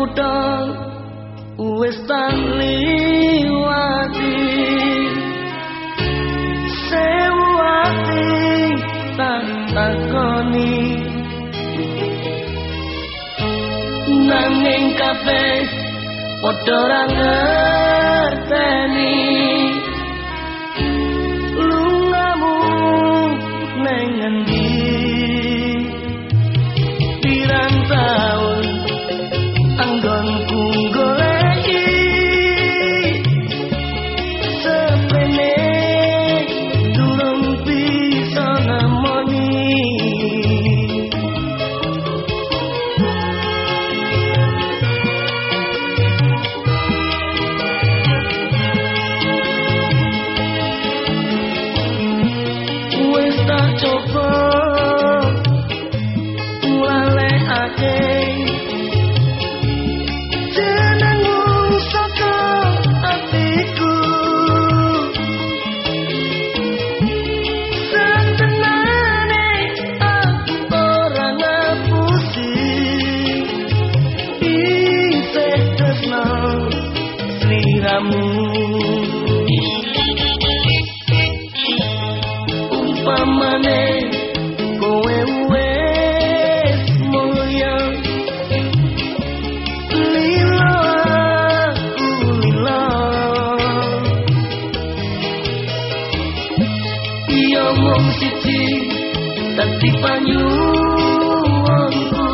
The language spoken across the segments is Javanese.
kutha wis tak liwati sewu ati tak takoni nanging kabeh padha ra ngerteni lungamu nang endi pirang taun anggonku goleki sepene durung bisa nemoni wis tak coba nglalekake umpamane kowe wis mulya lila aku lila iya mung siji dadi panyuwunku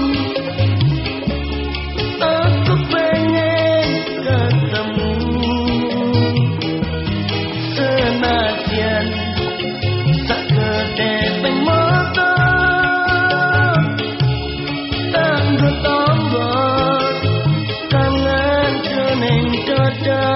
aku pengen ketemu senajan sak kedeping mata tanggo tombol kangen jroning dada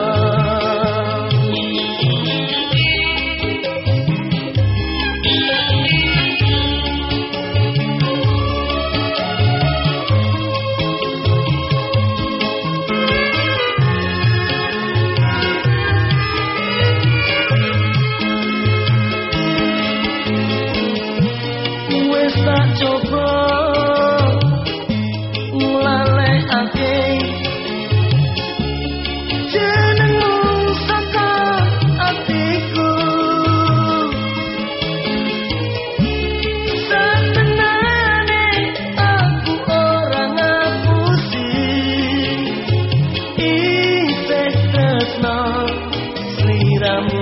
tak coba nglalekake jenengmu saka atiku satenane aku ora ngapusi isih tresno sliramu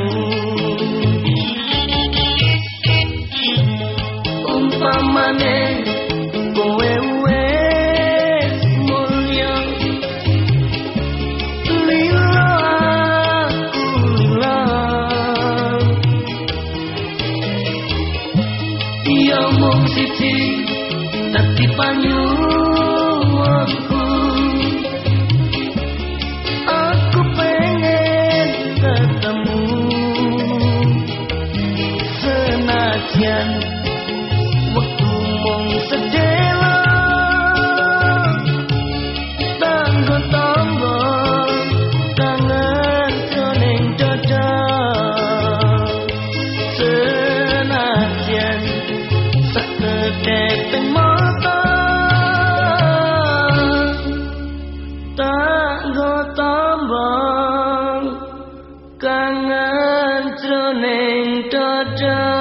umpamane kowe wis mulya lila aku lila iya mung siji dadi panyuwunku aku pengen ketemu senajan waktu mong sedela tanggo tombol kangen jroning dada senajan sak kedeping mata tanggo tombol kangen jroning dada